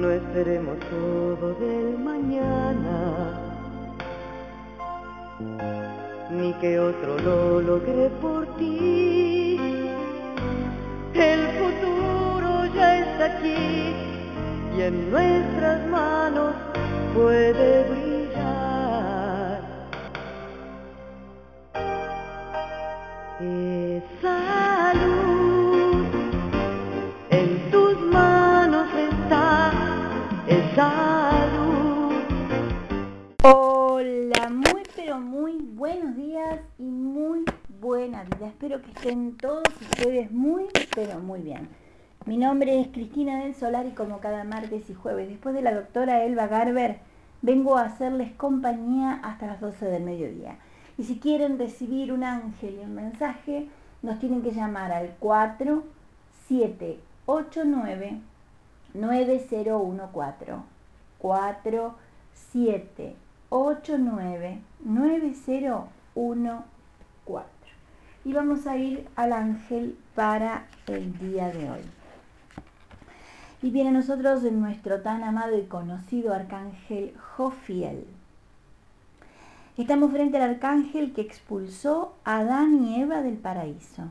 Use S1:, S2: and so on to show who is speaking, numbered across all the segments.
S1: No esperemos todo del mañana, ni que otro lo logre por ti. El futuro ya está aquí y en nuestras manos puede brillar. Esa luz en tus manos está, esa luz.
S2: Hola, muy pero muy buenos días y muy buena vida. Espero que estén todos ustedes muy pero muy bien. Mi nombre es Cristina del Solar y como cada martes y jueves, después de la doctora Elba Garber, vengo a hacerles compañía hasta las 12 del mediodía. Y si quieren recibir un ángel y un mensaje, nos tienen que llamar al 4789 9014 4789 9014. Y vamos a ir al ángel para el día de hoy. Y viene a nosotros nuestro tan amado y conocido arcángel Jofiel. Estamos frente al arcángel que expulsó a Adán y Eva del paraíso.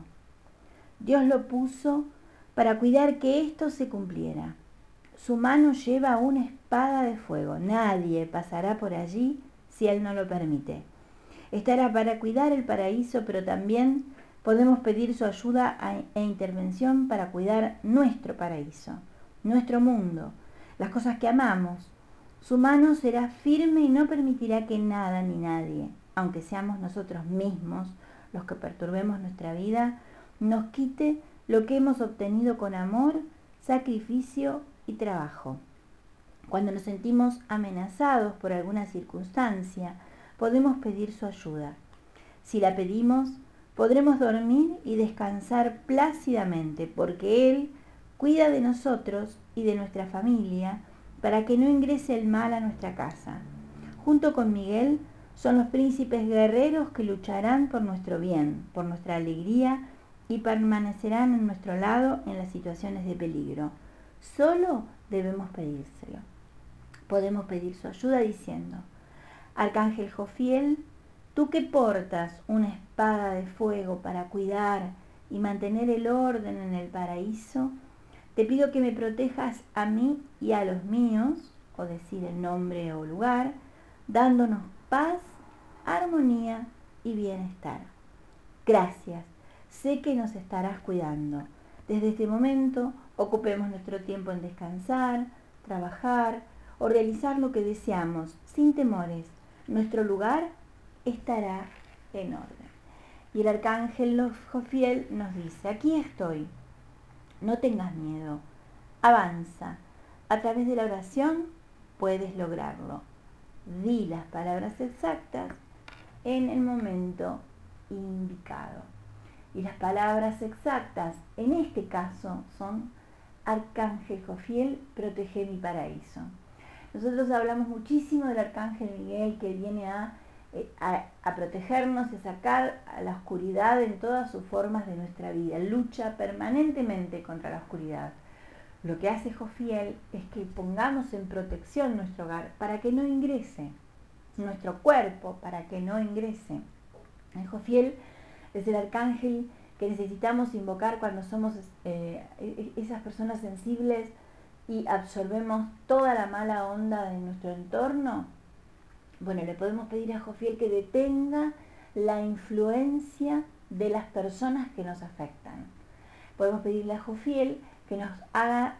S2: Dios lo puso para cuidar que esto se cumpliera. Su mano lleva una espada de fuego. Nadie pasará por allí si Él no lo permite. Estará para cuidar el paraíso, pero también podemos pedir su ayuda e intervención para cuidar nuestro paraíso, nuestro mundo, las cosas que amamos. Su mano será firme y no permitirá que nada ni nadie, aunque seamos nosotros mismos los que perturbemos nuestra vida, nos quite lo que hemos obtenido con amor, sacrificio y trabajo. Cuando nos sentimos amenazados por alguna circunstancia, podemos pedir su ayuda. Si la pedimos, podremos dormir y descansar plácidamente, porque Él cuida de nosotros y de nuestra familia para que no ingrese el mal a nuestra casa. Junto con Miguel son los príncipes guerreros que lucharán por nuestro bien, por nuestra alegría y permanecerán en nuestro lado en las situaciones de peligro. Solo debemos pedírselo. Podemos pedir su ayuda diciendo: Arcángel Jofiel, tú que portas una espada de fuego para cuidar y mantener el orden en el paraíso, te pido que me protejas a mí y a los míos, o decir el nombre o lugar, dándonos paz, armonía y bienestar. Gracias, sé que nos estarás cuidando. Desde este momento ocupemos nuestro tiempo en descansar, trabajar o realizar lo que deseamos, sin temores. Nuestro lugar estará en orden. Y el arcángel Jofiel nos dice: aquí estoy, no tengas miedo, avanza. A través de la oración puedes lograrlo. Di las palabras exactas en el momento indicado. Y las palabras exactas en este caso son: Arcángel Jofiel, protege mi paraíso. Nosotros hablamos muchísimo del Arcángel Miguel, que viene a protegernos y a sacar a la oscuridad en todas sus formas de nuestra vida. Lucha permanentemente contra la oscuridad. Lo que hace Jofiel es que pongamos en protección nuestro hogar para que no ingrese, nuestro cuerpo para que no ingrese. El Jofiel es el arcángel que necesitamos invocar cuando somos esas personas sensibles y absorbemos toda la mala onda de nuestro entorno. Bueno, le podemos pedir a Jofiel que detenga la influencia de las personas que nos afectan. Podemos pedirle a Jofiel que nos haga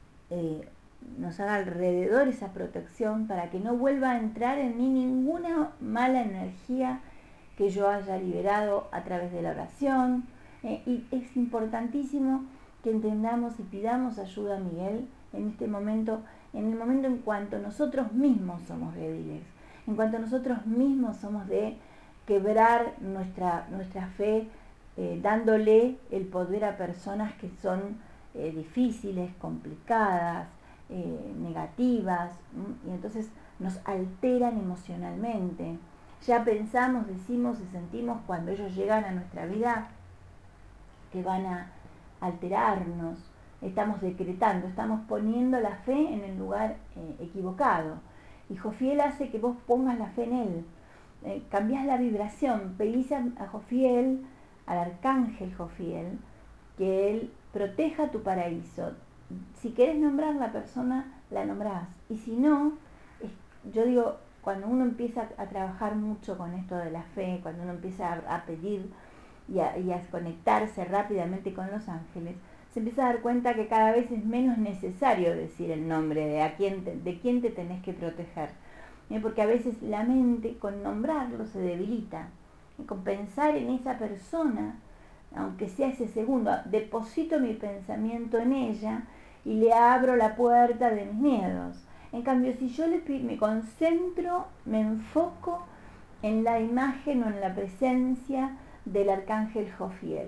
S2: alrededor esa protección para que no vuelva a entrar en mí ninguna mala energía que yo haya liberado a través de la oración. Y es importantísimo que entendamos y pidamos ayuda a Miguel en este momento, en el momento en cuanto nosotros mismos somos débiles, en cuanto nosotros mismos somos de quebrar nuestra fe, dándole el poder a personas que son difíciles, complicadas, negativas, y entonces nos alteran emocionalmente. Ya pensamos, decimos y sentimos cuando ellos llegan a nuestra vida que van a alterarnos, estamos decretando, estamos poniendo la fe en el lugar equivocado. Y Jofiel hace que vos pongas la fe en él. Cambiás la vibración, pedís a Jofiel, al arcángel Jofiel, que él proteja tu paraíso. Si querés nombrar la persona, la nombrás. Y si no, yo digo, cuando uno empieza a trabajar mucho con esto de la fe, cuando uno empieza a pedir y a conectarse rápidamente con los ángeles, se empieza a dar cuenta que cada vez es menos necesario decir el nombre de quién te tenés que proteger. Porque a veces la mente, con nombrarlo, se debilita. Con pensar en esa persona, aunque sea ese segundo, deposito mi pensamiento en ella y le abro la puerta de mis miedos. En cambio, si yo me concentro, me enfoco en la imagen o en la presencia del arcángel Jofiel,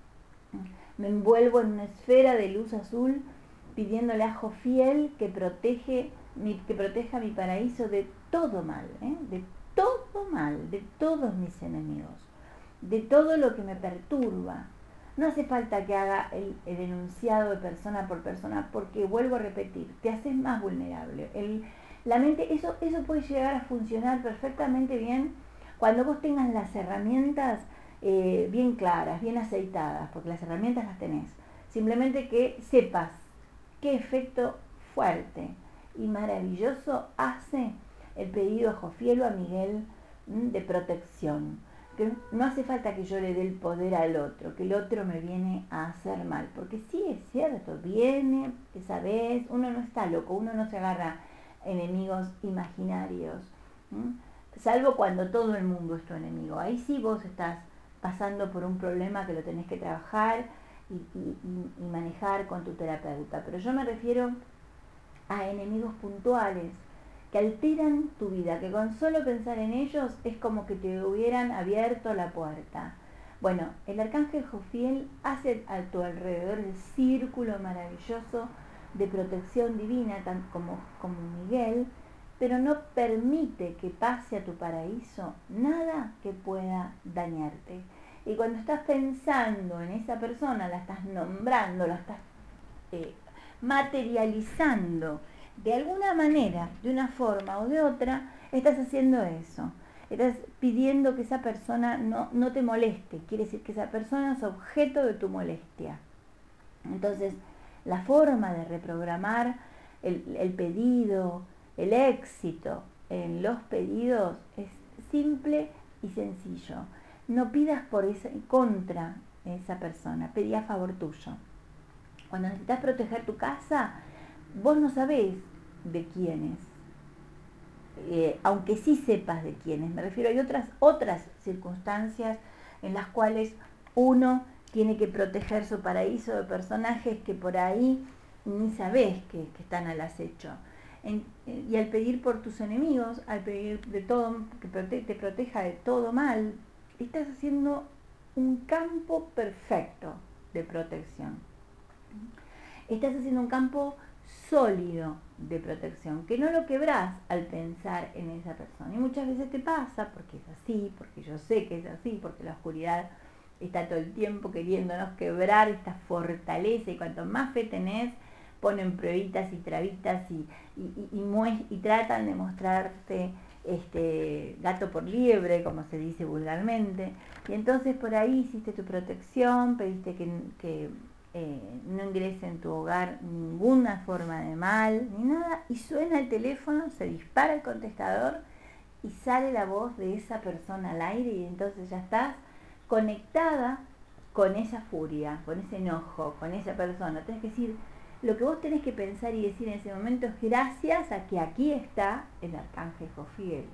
S2: me envuelvo en una esfera de luz azul pidiéndole a Jofiel que proteja mi paraíso de todo mal, de todo mal, de todos mis enemigos, de todo lo que me perturba. No hace falta que haga el enunciado de persona por persona, porque vuelvo a repetir, te haces más vulnerable. La mente, eso puede llegar a funcionar perfectamente bien cuando vos tengas las herramientas bien claras, bien aceitadas, porque las herramientas las tenés. Simplemente que sepas qué efecto fuerte y maravilloso hace el pedido a Jofiel o a Miguel de protección. Que no hace falta que yo le dé el poder al otro, que el otro me viene a hacer mal, porque sí es cierto, viene, esa vez, uno no está loco, uno no se agarra enemigos imaginarios, salvo cuando todo el mundo es tu enemigo. Ahí sí vos estás pasando por un problema que lo tenés que trabajar y manejar con tu terapeuta, pero yo me refiero a enemigos puntuales que alteran tu vida, que con solo pensar en ellos es como que te hubieran abierto la puerta. Bueno, el arcángel Jofiel hace a tu alrededor el círculo maravilloso de protección divina, tanto como Miguel, pero no permite que pase a tu paraíso nada que pueda dañarte. Y cuando estás pensando en esa persona, la estás nombrando, la estás materializando de alguna manera, de una forma o de otra, estás haciendo eso. Estás pidiendo que esa persona no te moleste. Quiere decir que esa persona es objeto de tu molestia. Entonces, la forma de reprogramar el pedido, el éxito en los pedidos es simple y sencillo. No pidas contra esa persona, pedí a favor tuyo. Cuando necesitas proteger tu casa, vos no sabés de quién es, aunque sí sepas de quién es. Me refiero, hay otras circunstancias en las cuales uno tiene que proteger su paraíso de personajes que por ahí ni sabés que están al acecho. Y al pedir por tus enemigos, al pedir de todo, que te proteja de todo mal, estás haciendo un campo perfecto de protección. Estás haciendo un campo sólido de protección, que no lo quebrás al pensar en esa persona. Y muchas veces te pasa, porque es así, porque yo sé que es así, porque la oscuridad está todo el tiempo queriéndonos quebrar esta fortaleza, y cuanto más fe tenés, ponen pruebitas y trabitas y tratan de mostrarte gato por liebre, como se dice vulgarmente. Y entonces por ahí hiciste tu protección, pediste que no ingrese en tu hogar ninguna forma de mal, ni nada, y suena el teléfono, se dispara el contestador y sale la voz de esa persona al aire, y entonces ya estás conectada con esa furia, con ese enojo, con esa persona. Tenés que decir, lo que vos tenés que pensar y decir en ese momento es: gracias a que aquí está el arcángel Jofiel.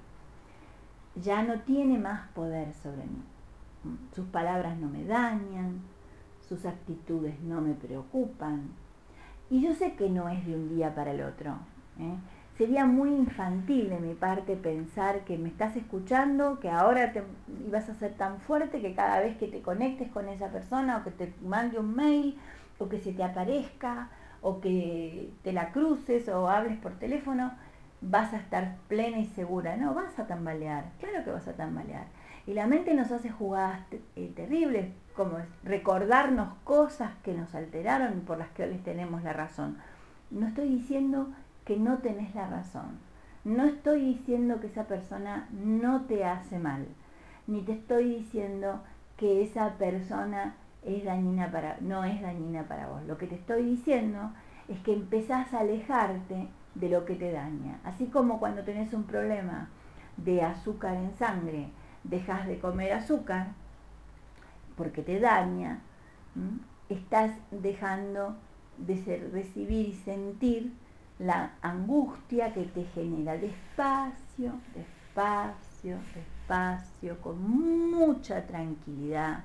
S2: Ya no tiene más poder sobre mí. Sus palabras no me dañan, sus actitudes no me preocupan. Y yo sé que no es de un día para el otro. Sería muy infantil de mi parte pensar que me estás escuchando, que ahora ibas a ser tan fuerte que cada vez que te conectes con esa persona, o que te mande un mail, o que se te aparezca, o que te la cruces o hables por teléfono, vas a estar plena y segura. No, vas a tambalear, claro que vas a tambalear. Y la mente nos hace jugadas terribles, como recordarnos cosas que nos alteraron y por las que hoy tenemos la razón. No estoy diciendo que no tenés la razón. No estoy diciendo que esa persona no te hace mal. Ni te estoy diciendo que esa persona no es dañina para vos. Lo que te estoy diciendo es que empezás a alejarte de lo que te daña. Así como cuando tenés un problema de azúcar en sangre, dejas de comer azúcar porque te daña, estás dejando de recibir y sentir la angustia que te genera. Despacio, despacio, despacio, con mucha tranquilidad,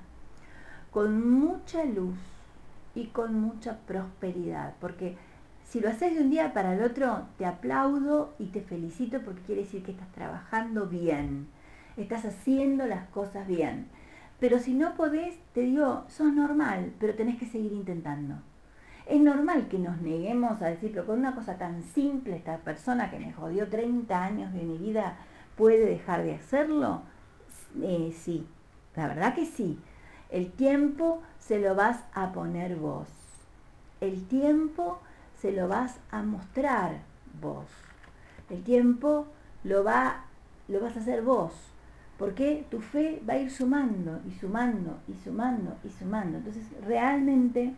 S2: con mucha luz y con mucha prosperidad, porque si lo haces de un día para el otro, te aplaudo y te felicito porque quiere decir que estás trabajando bien, estás haciendo las cosas bien. Pero si no podés, te digo, sos normal, pero tenés que seguir intentando. Es normal que nos neguemos a decir, pero con una cosa tan simple, esta persona que me jodió 30 años de mi vida, ¿puede dejar de hacerlo? Sí, la verdad que sí. El tiempo se lo vas a poner vos. El tiempo se lo vas a mostrar vos. El tiempo lo vas a hacer vos. Porque tu fe va a ir sumando y sumando y sumando y sumando. Entonces realmente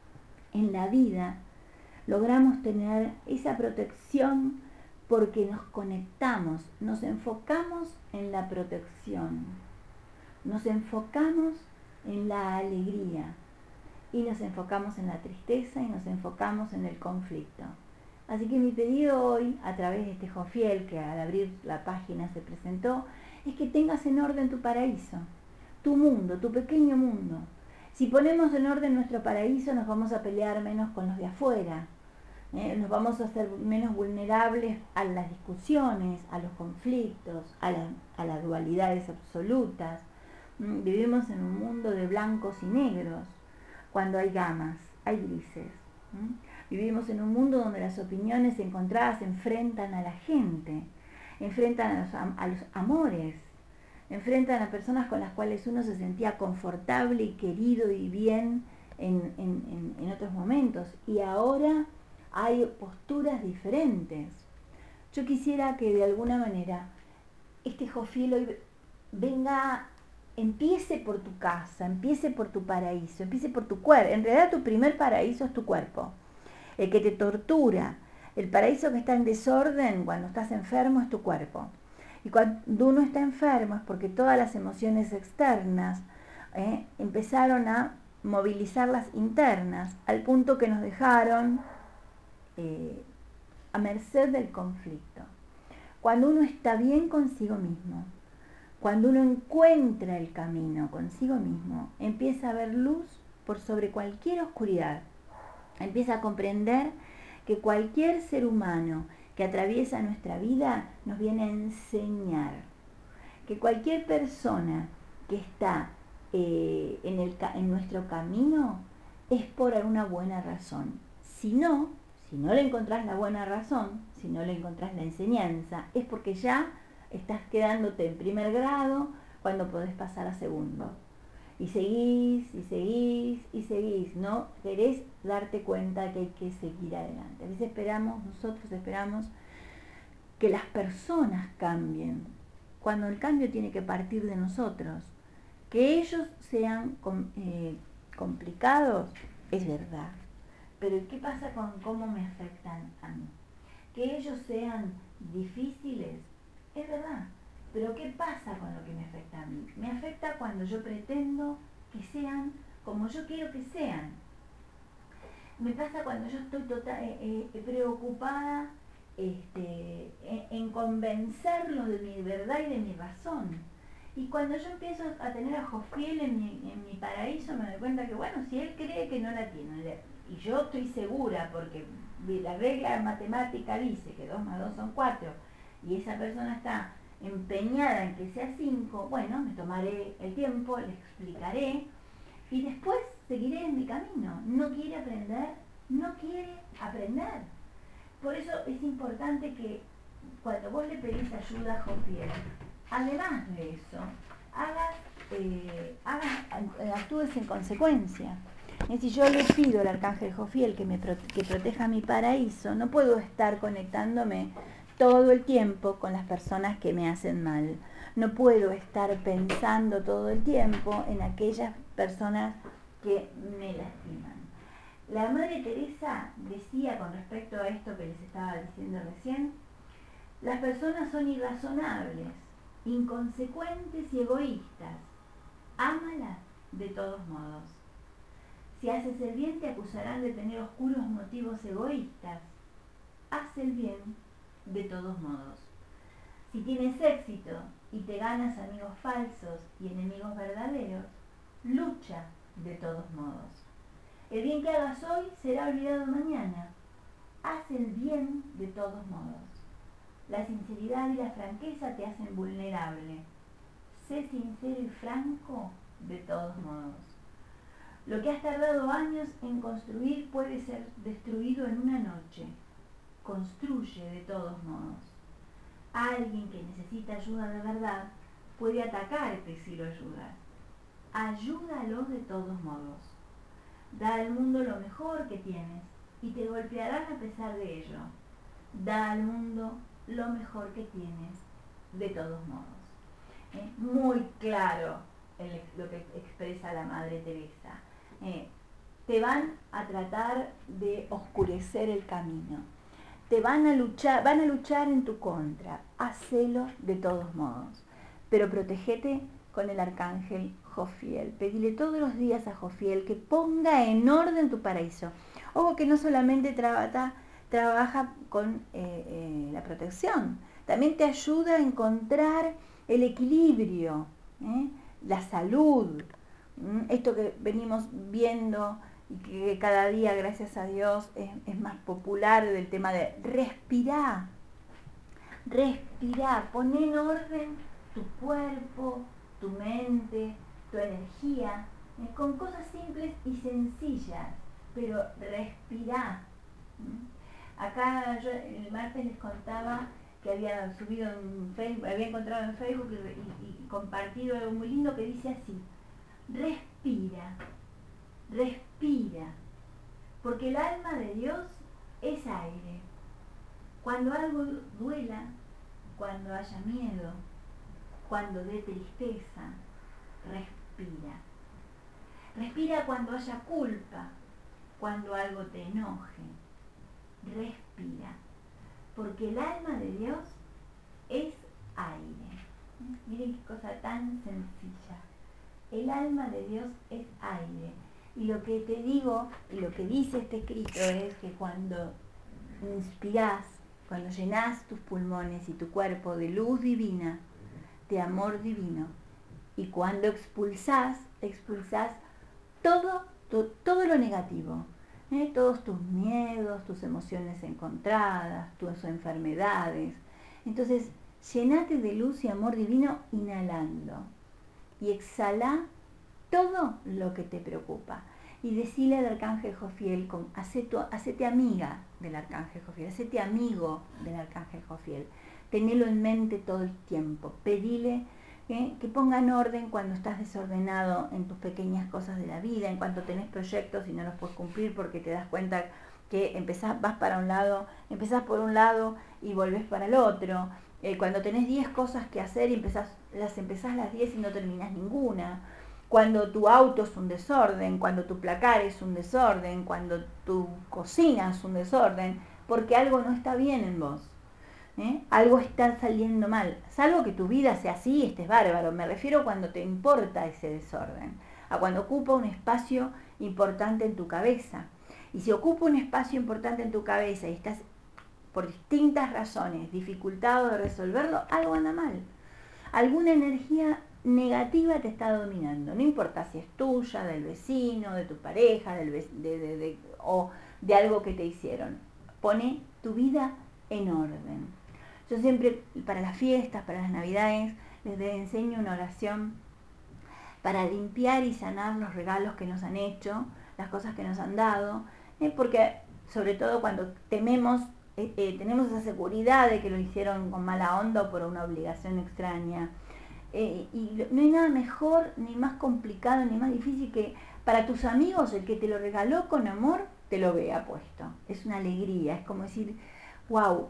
S2: en la vida logramos tener esa protección porque nos conectamos, nos enfocamos en la protección, nos enfocamos en la alegría y nos enfocamos en la tristeza y nos enfocamos en el conflicto. Así que mi pedido hoy, a través de este Jofiel que al abrir la página se presentó, es que tengas en orden tu paraíso, tu mundo, tu pequeño mundo. Si ponemos en orden nuestro paraíso, nos vamos a pelear menos con los de afuera, nos vamos a hacer menos vulnerables a las discusiones, a los conflictos, a las dualidades absolutas. Vivimos en un mundo de blancos y negros, cuando hay gamas, hay grises. Vivimos en un mundo donde las opiniones encontradas enfrentan a la gente, enfrentan a los amores, enfrentan a personas con las cuales uno se sentía confortable y querido y bien en otros momentos. Y ahora hay posturas diferentes. Yo quisiera que de alguna manera este Jofiel hoy empiece por tu casa, empiece por tu paraíso, empiece por tu cuerpo. En realidad tu primer paraíso es tu cuerpo, el que te tortura. El paraíso que está en desorden cuando estás enfermo es tu cuerpo. Y cuando uno está enfermo es porque todas las emociones externas empezaron a movilizar las internas, al punto que nos dejaron a merced del conflicto. Cuando uno está bien consigo mismo, cuando uno encuentra el camino consigo mismo, empieza a ver luz por sobre cualquier oscuridad. Empieza a comprender que cualquier ser humano que atraviesa nuestra vida nos viene a enseñar. Que cualquier persona que está en nuestro camino es por alguna buena razón. Si no le encontrás la buena razón, si no le encontrás la enseñanza, es porque ya estás quedándote en primer grado cuando podés pasar a segundo. Y seguís, y seguís, y seguís. No querés darte cuenta que hay que seguir adelante. A veces nosotros esperamos que las personas cambien, cuando el cambio tiene que partir de nosotros. Que ellos sean complicados, es verdad. Pero ¿qué pasa con cómo me afectan a mí? Que ellos sean difíciles, es verdad. Pero ¿qué pasa con lo que me afecta a mí? Me afecta cuando yo pretendo que sean como yo quiero que sean. Me pasa cuando yo estoy preocupada en convencerlos de mi verdad y de mi razón. Y cuando yo empiezo a tener a Jofiel en mi paraíso, me doy cuenta que, bueno, si él cree que no la tiene, y yo estoy segura, porque la regla matemática dice que 2 más 2 son 4, y esa persona está empeñada en que sea 5, bueno, me tomaré el tiempo, le explicaré, y después seguiré en mi camino. No quiere aprender. Por eso es importante que cuando vos le pedís ayuda a Jofiel, además de eso, actúes en consecuencia. Si yo le pido al arcángel Jofiel que proteja mi paraíso, no puedo estar conectándome todo el tiempo con las personas que me hacen mal. No puedo estar pensando todo el tiempo en aquellas personas que me lastiman. La Madre Teresa decía con respecto a esto que les estaba diciendo recién, las personas son irrazonables, inconsecuentes y egoístas. Ámalas de todos modos. Si haces el bien te acusarán de tener oscuros motivos egoístas. Haz el bien de todos modos. Si tienes éxito y te ganas amigos falsos y enemigos verdaderos, lucha de todos modos. El bien que hagas hoy será olvidado mañana. Haz el bien de todos modos. La sinceridad y la franqueza te hacen vulnerable. Sé sincero y franco de todos modos. Lo que has tardado años en construir puede ser destruido en una noche. Construye de todos modos. Alguien que necesita ayuda de verdad puede atacarte si lo ayudas. Ayúdalo de todos modos. Da al mundo lo mejor que tienes y te golpearán a pesar de ello. Da al mundo lo mejor que tienes de todos modos. Muy claro lo que expresa la Madre Teresa. Te van a tratar de oscurecer el camino. Van a luchar en tu contra. Hacelo de todos modos. Pero protégete con el arcángel Jofiel. Pedile todos los días a Jofiel que ponga en orden tu paraíso. Ojo que no solamente trabaja con la protección, también te ayuda a encontrar el equilibrio, la salud, esto que venimos viendo y que cada día, gracias a Dios, es más popular, del tema de respirar, pon en orden tu cuerpo, tu mente, tu energía, con cosas simples y sencillas, pero respirá. Acá yo el martes les contaba que había subido en Facebook, había encontrado en Facebook y compartido algo muy lindo que dice así: respira, porque el alma de Dios es aire. Cuando algo duela, cuando haya miedo, cuando dé tristeza, respira. Respira cuando haya culpa, cuando algo te enoje. Respira, porque el alma de Dios es aire. Miren qué cosa tan sencilla. El alma de Dios es aire. Y lo que te digo, y lo que dice este escrito es que cuando inspirás, cuando llenás tus pulmones y tu cuerpo de luz divina, de amor divino, y cuando expulsás todo lo negativo, todos tus miedos, tus emociones encontradas, tus enfermedades. Entonces, llenate de luz y amor divino inhalando y exhala todo lo que te preocupa. Y decile al arcángel Jofiel, hacete amiga del arcángel Jofiel, hacete amigo del arcángel Jofiel. Tenelo en mente todo el tiempo. Pedile que ponga en orden cuando estás desordenado en tus pequeñas cosas de la vida, en cuanto tenés proyectos y no los puedes cumplir porque te das cuenta que empezás por un lado y volvés para el otro. Cuando tenés 10 cosas que hacer y empezás las 10 y no terminás ninguna. Cuando tu auto es un desorden, cuando tu placar es un desorden, cuando tu cocina es un desorden, porque algo no está bien en vos. Algo está saliendo mal. Salvo que tu vida sea así, estés bárbaro. Me refiero cuando te importa ese desorden, a cuando ocupa un espacio importante en tu cabeza. Y si ocupa un espacio importante en tu cabeza y estás por distintas razones dificultado de resolverlo, algo anda mal. Alguna energía negativa te está dominando. No importa si es tuya, del vecino, de tu pareja, o de algo que te hicieron. Pone tu vida en orden. Yo siempre, para las fiestas, para las navidades, les enseño una oración para limpiar y sanar los regalos que nos han hecho, las cosas que nos han dado, porque sobre todo cuando tenemos esa seguridad de que lo hicieron con mala onda o por una obligación extraña. Y no hay nada mejor, ni más complicado, ni más difícil que para tus amigos el que te lo regaló con amor te lo vea puesto. Es una alegría, es como decir, wow,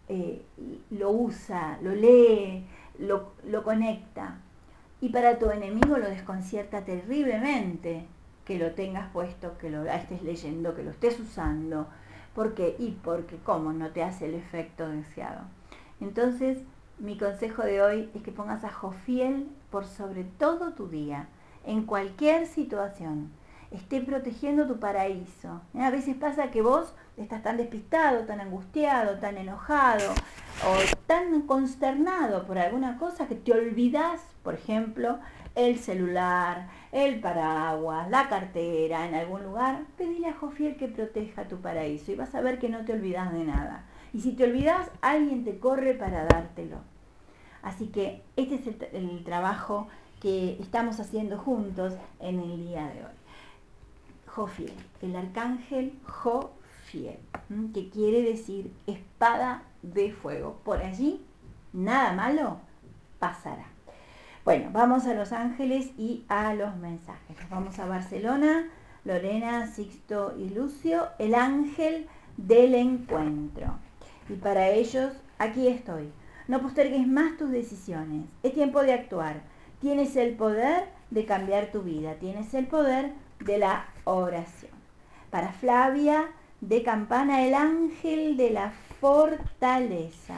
S2: lo usa, lo lee, lo conecta. Y para tu enemigo lo desconcierta terriblemente que lo tengas puesto, que lo estés leyendo, que lo estés usando. ¿Por qué? Y porque cómo no te hace el efecto deseado. Entonces, mi consejo de hoy es que pongas a Jofiel por sobre todo tu día, en cualquier situación. Esté protegiendo tu paraíso. A veces pasa que vos estás tan despistado, tan angustiado, tan enojado o tan consternado por alguna cosa que te olvidás, por ejemplo, el celular, el paraguas, la cartera en algún lugar. Pedile a Jofiel que proteja tu paraíso y vas a ver que no te olvidás de nada. Y si te olvidás, alguien te corre para dártelo. Así que este es el trabajo que estamos haciendo juntos en el día de hoy. Jofiel, el arcángel Jofiel, que quiere decir espada de fuego. Por allí nada malo pasará. Bueno, vamos a Los Ángeles y a los mensajes. Vamos a Barcelona, Lorena, Sixto y Lucio, el ángel del encuentro. Y para ellos, aquí estoy. No postergues más tus decisiones. Es tiempo de actuar. Tienes el poder de cambiar tu vida. Tienes el poder de la oración. Para Flavia de Campana, el ángel de la fortaleza.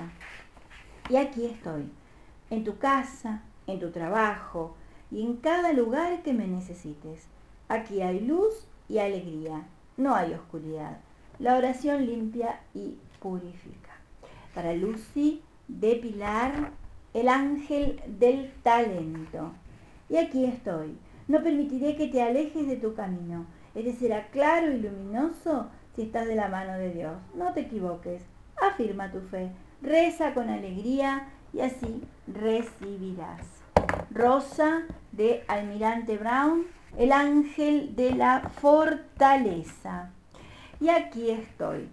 S2: Y aquí estoy, en tu casa, en tu trabajo y en cada lugar que me necesites. Aquí hay luz y alegría, no hay oscuridad. La oración limpia y purifica. Para Lucy de Pilar, el ángel del talento. Y aquí estoy. No permitiré que te alejes de tu camino. Este será claro y luminoso si estás de la mano de Dios. No te equivoques. Afirma tu fe. Reza con alegría y así recibirás. Rosa de Almirante Brown, el ángel de la fortaleza. Y aquí estoy.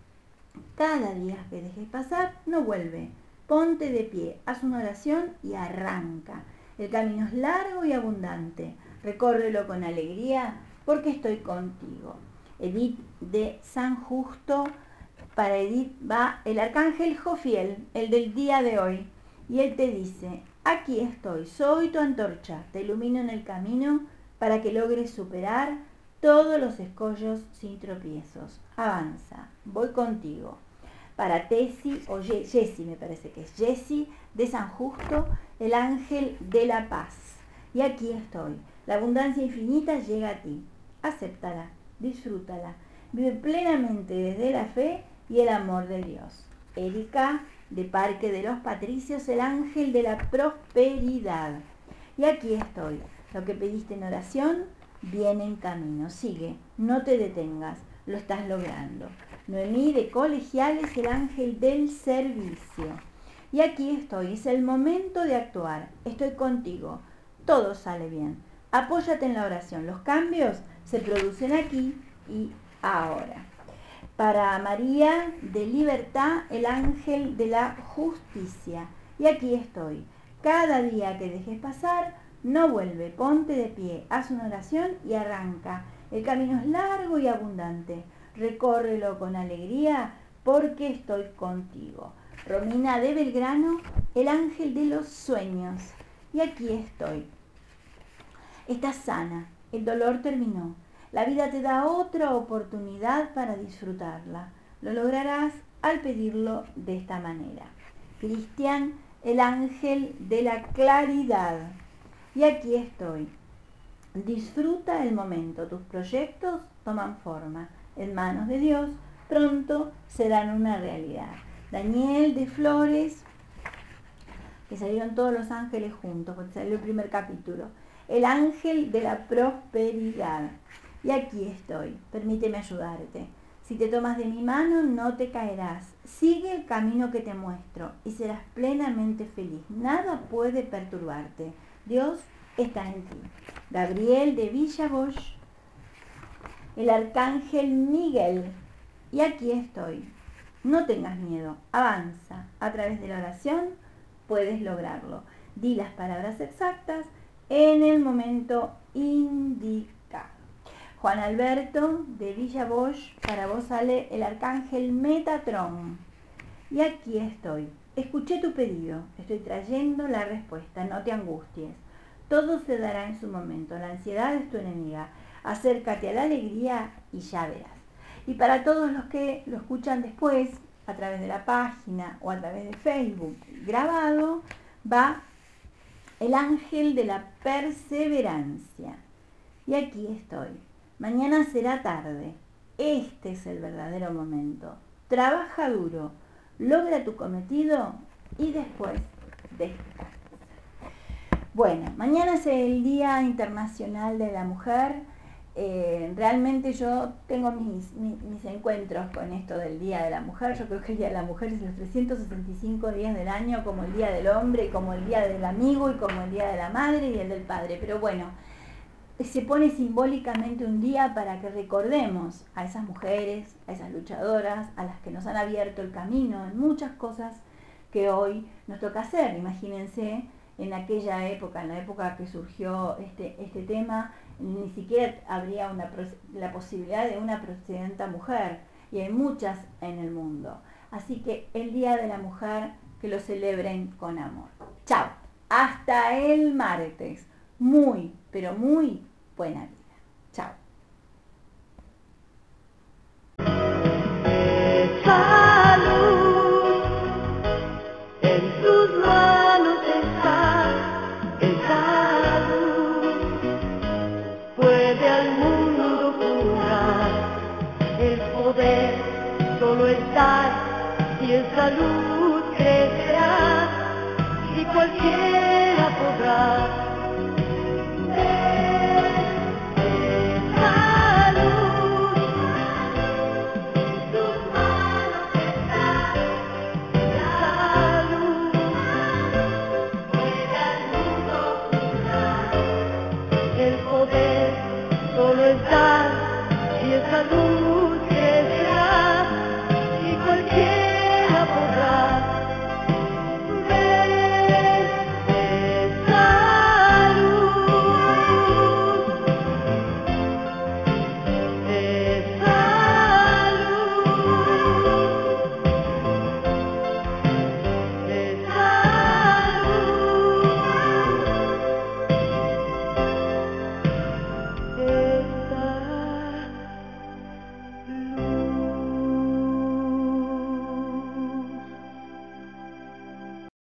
S2: Cada día que dejes pasar, no vuelve. Ponte de pie, haz una oración y arranca. El camino es largo y abundante. Recórrelo con alegría porque estoy contigo. Edith de San Justo. Para Edith va el arcángel Jofiel, el del día de hoy. Y él te dice, aquí estoy, soy tu antorcha, te ilumino en el camino para que logres superar todos los escollos sin tropiezos. Avanza, voy contigo. Para Tessie, o Jessie me parece que es Jessie de San Justo, el ángel de la paz. Y aquí estoy, la abundancia infinita llega a ti. Acéptala, disfrútala, vive plenamente desde la fe y el amor de Dios. Erika de Parque de los Patricios, el ángel de la prosperidad. Y aquí estoy, lo que pediste en oración viene en camino. Sigue, no te detengas, lo estás logrando. Noemí de Colegiales, el ángel del servicio. Y aquí estoy, es el momento de actuar. Estoy contigo, todo sale bien. Apóyate en la oración, los cambios se producen aquí y ahora. Para María de Libertad, el ángel de la justicia. Y aquí estoy. Cada día que dejes pasar, no vuelve. Ponte de pie, haz una oración y arranca. El camino es largo y abundante. Recórrelo con alegría porque estoy contigo. Romina de Belgrano, el ángel de los sueños. Y aquí estoy. Estás sana. El dolor terminó. La vida te da otra oportunidad para disfrutarla. Lo lograrás al pedirlo de esta manera. Cristian, el ángel de la claridad. Y aquí estoy. Disfruta el momento. Tus proyectos toman forma. En manos de Dios, pronto serán una realidad. Daniel de Flores, que salieron todos los ángeles juntos, porque salió el primer capítulo. El ángel de la prosperidad. Y aquí estoy, permíteme ayudarte. Si te tomas de mi mano, no te caerás. Sigue el camino que te muestro y serás plenamente feliz. Nada puede perturbarte. Dios está en ti. Gabriel de Villa Bosch, el arcángel Miguel. Y aquí estoy. No tengas miedo, avanza. A través de la oración puedes lograrlo. Di las palabras exactas en el momento indicado. Juan Alberto de Villa Bosch, para vos sale el arcángel Metatrón. Y aquí estoy. Escuché tu pedido. Estoy trayendo la respuesta. No te angusties. Todo se dará en su momento. La ansiedad es tu enemiga. Acércate a la alegría y ya verás. Y para todos los que lo escuchan después, a través de la página o a través de Facebook grabado, va el ángel de la perseverancia. Y aquí estoy. Mañana será tarde. Este es el verdadero momento. Trabaja duro, logra tu cometido y después descansa. Bueno, mañana es el Día Internacional de la Mujer. Realmente yo tengo mis encuentros con esto del Día de la Mujer. Yo creo que el Día de la Mujer es los 365 días del año, como el Día del Hombre, como el Día del Amigo y como el Día de la Madre y el del Padre. Pero bueno, se pone simbólicamente un día para que recordemos a esas mujeres, a esas luchadoras, a las que nos han abierto el camino en muchas cosas que hoy nos toca hacer. Imagínense en aquella época, en la época que surgió este tema, ni siquiera habría la posibilidad de una presidenta mujer, y hay muchas en el mundo. Así que el Día de la Mujer, que lo celebren con amor. Chao, hasta el martes. Muy, pero muy buena vida. Chao.
S1: Salud, en tus manos está el salud. Puede al mundo curar, el poder solo está y en salud crecerá. Y cualquier